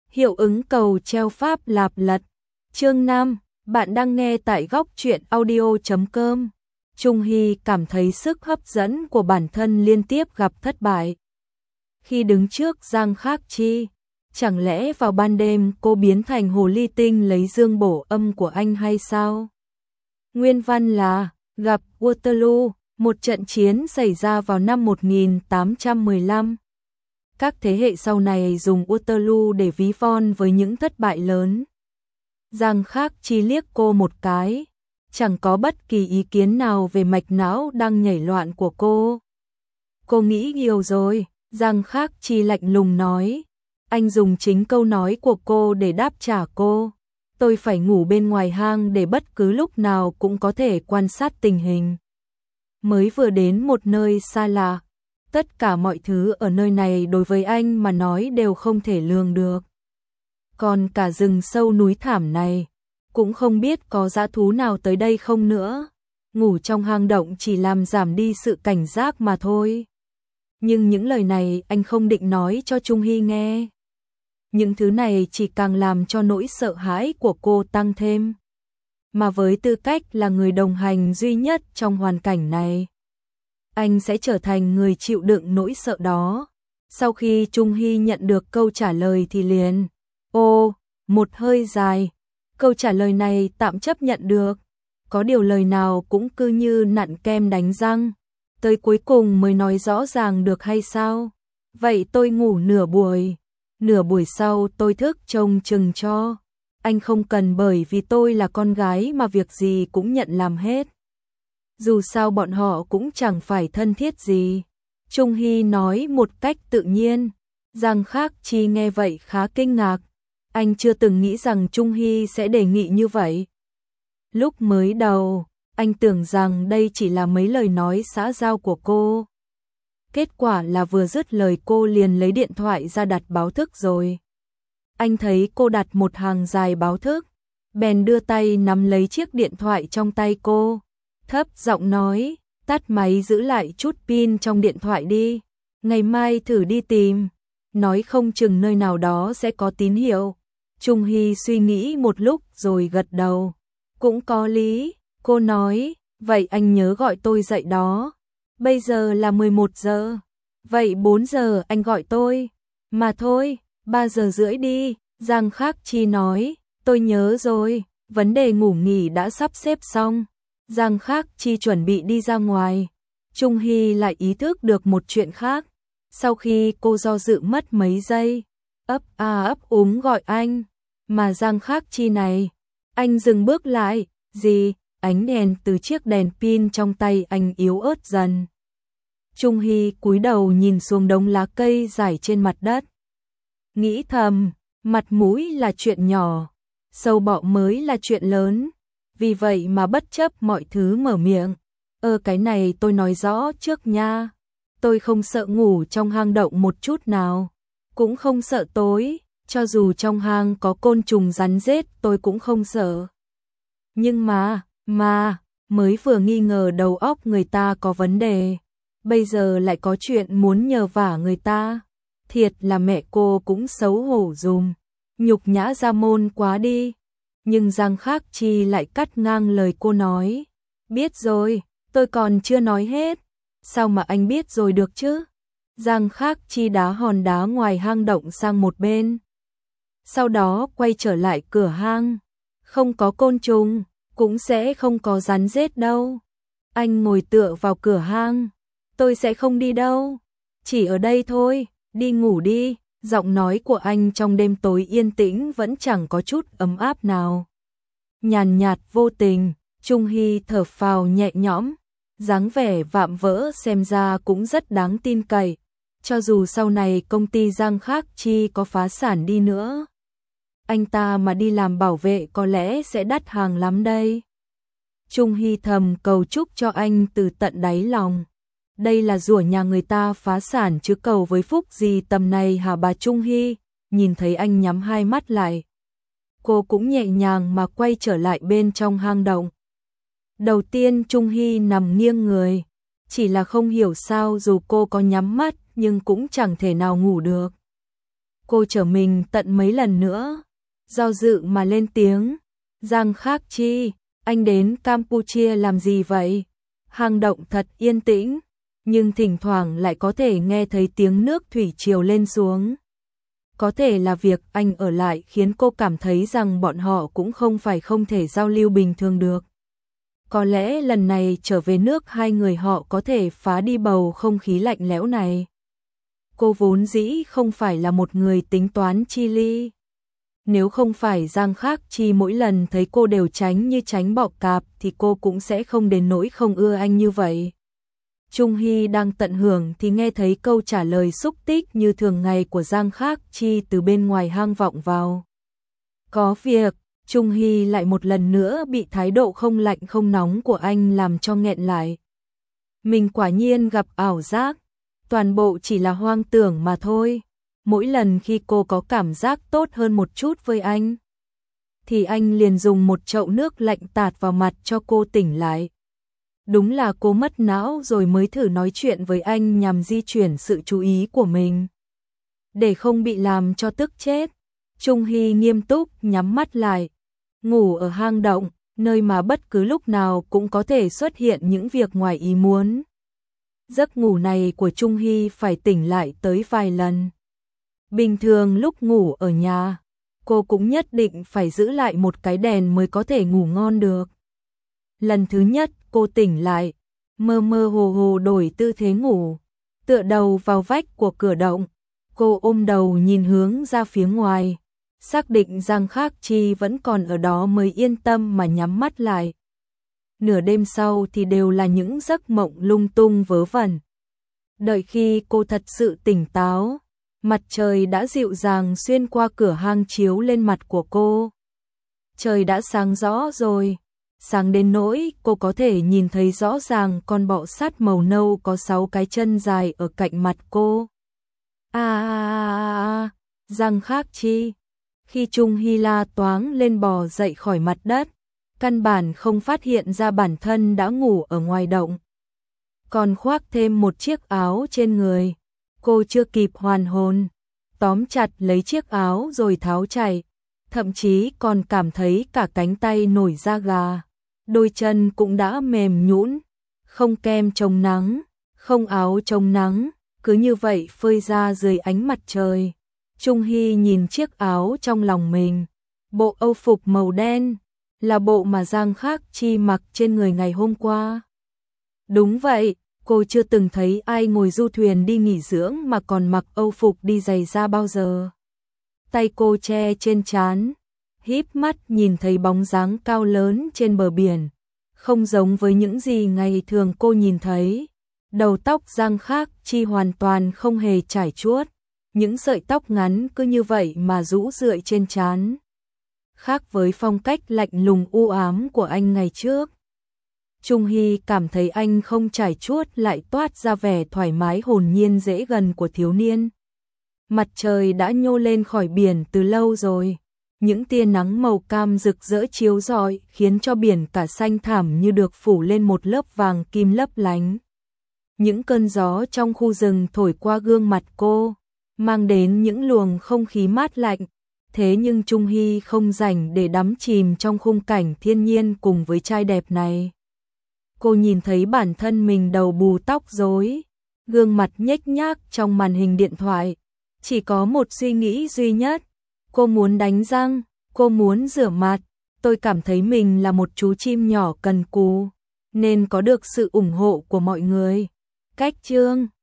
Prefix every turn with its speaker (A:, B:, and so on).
A: Hiệu ứng cầu treo pháp lạp lật. Chương 5, bạn đang nghe tại góc truyện audio.com. Trung Hy cảm thấy sức hấp dẫn của bản thân liên tiếp gặp thất bại. Khi đứng trước Giang Khắc Chi, chẳng lẽ vào ban đêm cô biến thành hồ ly tinh lấy dương bổ âm của anh hay sao? Nguyên văn là gặp Waterloo, một trận chiến xảy ra vào năm 1815. Các thế hệ sau này dùng Waterloo để ví von với những thất bại lớn. Giang Khắc Chi liếc cô một cái, chẳng có bất kỳ ý kiến nào về mạch não đang nhảy loạn của cô. Cô nghĩ nhiều rồi, Giang Khắc Chi lạnh lùng nói. Anh dùng chính câu nói của cô để đáp trả cô. Tôi phải ngủ bên ngoài hang để bất cứ lúc nào cũng có thể quan sát tình hình. Mới vừa đến một nơi xa lạ, tất cả mọi thứ ở nơi này đối với anh mà nói đều không thể lường được. Còn cả rừng sâu núi thảm này, cũng không biết có dã thú nào tới đây không nữa. Ngủ trong hang động chỉ làm giảm đi sự cảnh giác mà thôi. Nhưng những lời này anh không định nói cho Trung Hy nghe. Những thứ này chỉ càng làm cho nỗi sợ hãi của cô tăng thêm. Mà với tư cách là người đồng hành duy nhất trong hoàn cảnh này, anh sẽ trở thành người chịu đựng nỗi sợ đó. Sau khi Trung Hy nhận được câu trả lời thì liền một hơi dài. Câu trả lời này tạm chấp nhận được. Có điều lời nào cũng cứ như nặn kem đánh răng. Tới cuối cùng mới nói rõ ràng được hay sao? Vậy tôi ngủ nửa buổi sau tôi thức trông chừng cho. Anh không cần bởi vì tôi là con gái mà việc gì cũng nhận làm hết. Dù sao bọn họ cũng chẳng phải thân thiết gì. Trung Hy nói một cách tự nhiên. Giang Khắc Chi nghe vậy khá kinh ngạc. Anh chưa từng nghĩ rằng Trung Hy sẽ đề nghị như vậy. Lúc mới đầu, anh tưởng rằng đây chỉ là mấy lời nói xã giao của cô. Kết quả là vừa dứt lời cô liền lấy điện thoại ra đặt báo thức rồi. Anh thấy cô đặt một hàng dài báo thức, bèn đưa tay nắm lấy chiếc điện thoại trong tay cô. Thấp giọng nói, tắt máy giữ lại chút pin trong điện thoại đi. Ngày mai thử đi tìm, nói không chừng nơi nào đó sẽ có tín hiệu. Trung Hy suy nghĩ một lúc rồi gật đầu. Cũng có lý, cô nói, vậy anh nhớ gọi tôi dậy đó. Bây giờ là 11 giờ, vậy 4 giờ anh gọi tôi. Mà thôi, 3 giờ rưỡi đi, Giang Khắc Chi nói, tôi nhớ rồi, vấn đề ngủ nghỉ đã sắp xếp xong. Giang Khắc Chi chuẩn bị đi ra ngoài. Trung Hy lại ý thức được một chuyện khác. Sau khi cô do dự mất mấy giây, ấp úng gọi anh. Mà Giang Khắc Chi này, anh dừng bước lại, gì? Ánh đèn từ chiếc đèn pin trong tay anh yếu ớt dần. Trung Hy cúi đầu nhìn xuống đống lá cây rải trên mặt đất. Nghĩ thầm, mặt mũi là chuyện nhỏ, sâu bọ mới là chuyện lớn. Vì vậy mà bất chấp mọi thứ mở miệng. Cái này tôi nói rõ trước nha. Tôi không sợ ngủ trong hang động một chút nào. Cũng không sợ tối, cho dù trong hang có côn trùng rắn rết tôi cũng không sợ. Nhưng mà, mới vừa nghi ngờ đầu óc người ta có vấn đề. Bây giờ lại có chuyện muốn nhờ vả người ta. Thiệt là mẹ cô cũng xấu hổ dùm. Nhục nhã ra môn quá đi. Nhưng Giang Khắc Chi lại cắt ngang lời cô nói. Biết rồi, tôi còn chưa nói hết. Sao mà anh biết rồi được chứ? Giang Khắc Chi đá hòn đá ngoài hang động sang một bên. Sau đó quay trở lại cửa hang. Không có côn trùng, cũng sẽ không có rắn rết đâu. Anh ngồi tựa vào cửa hang. Tôi sẽ không đi đâu. Chỉ ở đây thôi, đi ngủ đi. Giọng nói của anh trong đêm tối yên tĩnh vẫn chẳng có chút ấm áp nào. Nhàn nhạt vô tình, Trung Hy thở phào nhẹ nhõm. Dáng vẻ vạm vỡ xem ra cũng rất đáng tin cậy. Cho dù sau này công ty Giang Khắc Chi có phá sản đi nữa, anh ta mà đi làm bảo vệ có lẽ sẽ đắt hàng lắm đây. Trung Hy thầm cầu chúc cho anh từ tận đáy lòng. Đây là rủa nhà người ta phá sản chứ cầu với phúc gì tầm này hả bà Trung Hy. Nhìn thấy anh nhắm hai mắt lại, cô cũng nhẹ nhàng mà quay trở lại bên trong hang động. Đầu tiên Trung Hy nằm nghiêng người, chỉ là không hiểu sao dù cô có nhắm mắt nhưng cũng chẳng thể nào ngủ được. Cô trở mình tận mấy lần nữa, do dự mà lên tiếng, Giang Khắc Chi, anh đến Campuchia làm gì vậy? Hang động thật yên tĩnh, nhưng thỉnh thoảng lại có thể nghe thấy tiếng nước thủy triều lên xuống. Có thể là việc anh ở lại khiến cô cảm thấy rằng bọn họ cũng không phải không thể giao lưu bình thường được. Có lẽ lần này trở về nước hai người họ có thể phá đi bầu không khí lạnh lẽo này. Cô vốn dĩ không phải là một người tính toán chi ly. Nếu không phải Giang Khắc Chi mỗi lần thấy cô đều tránh như tránh bọ cạp thì cô cũng sẽ không đến nỗi không ưa anh như vậy. Trung Hy đang tận hưởng thì nghe thấy câu trả lời xúc tích như thường ngày của Giang Khắc Chi từ bên ngoài hang vọng vào. Có việc, Trung Hy lại một lần nữa bị thái độ không lạnh không nóng của anh làm cho nghẹn lại. Mình quả nhiên gặp ảo giác, toàn bộ chỉ là hoang tưởng mà thôi. Mỗi lần khi cô có cảm giác tốt hơn một chút với anh, thì anh liền dùng một chậu nước lạnh tạt vào mặt cho cô tỉnh lại. Đúng là cô mất não rồi mới thử nói chuyện với anh nhằm di chuyển sự chú ý của mình. Để không bị làm cho tức chết, Trung Hy nghiêm túc nhắm mắt lại. Ngủ ở hang động, nơi mà bất cứ lúc nào cũng có thể xuất hiện những việc ngoài ý muốn. Giấc ngủ này của Trung Hy phải tỉnh lại tới vài lần. Bình thường lúc ngủ ở nhà, cô cũng nhất định phải giữ lại một cái đèn mới có thể ngủ ngon được. Lần thứ nhất cô tỉnh lại, mơ mơ hồ hồ đổi tư thế ngủ, tựa đầu vào vách của cửa động. Cô ôm đầu nhìn hướng ra phía ngoài, xác định Giang Khắc Chi vẫn còn ở đó mới yên tâm mà nhắm mắt lại. Nửa đêm sau thì đều là những giấc mộng lung tung vớ vẩn. Đợi khi cô thật sự tỉnh táo, mặt trời đã dịu dàng xuyên qua cửa hang chiếu lên mặt của cô. Trời đã sáng rõ rồi, sáng đến nỗi cô có thể nhìn thấy rõ ràng con bọ sát màu nâu có 6 cái chân dài ở cạnh mặt cô. Giang Khắc Chi. Khi Trung Hy la toáng lên bò dậy khỏi mặt đất, căn bản không phát hiện ra bản thân đã ngủ ở ngoài động. Còn khoác thêm một chiếc áo trên người, cô chưa kịp hoàn hồn, tóm chặt lấy chiếc áo rồi tháo chạy, thậm chí còn cảm thấy cả cánh tay nổi da gà, đôi chân cũng đã mềm nhũn, không kem chống nắng, không áo chống nắng, cứ như vậy phơi ra dưới ánh mặt trời. Trung Hy nhìn chiếc áo trong lòng mình, bộ âu phục màu đen, là bộ mà Giang Khắc Chi mặc trên người ngày hôm qua. Đúng vậy, cô chưa từng thấy ai ngồi du thuyền đi nghỉ dưỡng mà còn mặc âu phục đi giày da bao giờ. Tay cô che trên trán, híp mắt nhìn thấy bóng dáng cao lớn trên bờ biển, không giống với những gì ngày thường cô nhìn thấy. Đầu tóc Giang Khắc Chi hoàn toàn không hề chải chuốt, những sợi tóc ngắn cứ như vậy mà rũ rượi trên trán. Khác với phong cách lạnh lùng u ám của anh ngày trước. Trung Hy cảm thấy anh không chải chuốt lại toát ra vẻ thoải mái hồn nhiên dễ gần của thiếu niên. Mặt trời đã nhô lên khỏi biển từ lâu rồi. Những tia nắng màu cam rực rỡ chiếu rọi khiến cho biển cả xanh thẳm như được phủ lên một lớp vàng kim lấp lánh. Những cơn gió trong khu rừng thổi qua gương mặt cô, mang đến những luồng không khí mát lạnh. Thế nhưng Trung Hy không rảnh để đắm chìm trong khung cảnh thiên nhiên cùng với trai đẹp này. Cô nhìn thấy bản thân mình đầu bù tóc rối, gương mặt nhếch nhác trong màn hình điện thoại. Chỉ có một suy nghĩ duy nhất, cô muốn đánh răng, cô muốn rửa mặt. Tôi cảm thấy mình là một chú chim nhỏ cần cù, nên có được sự ủng hộ của mọi người. Cách chương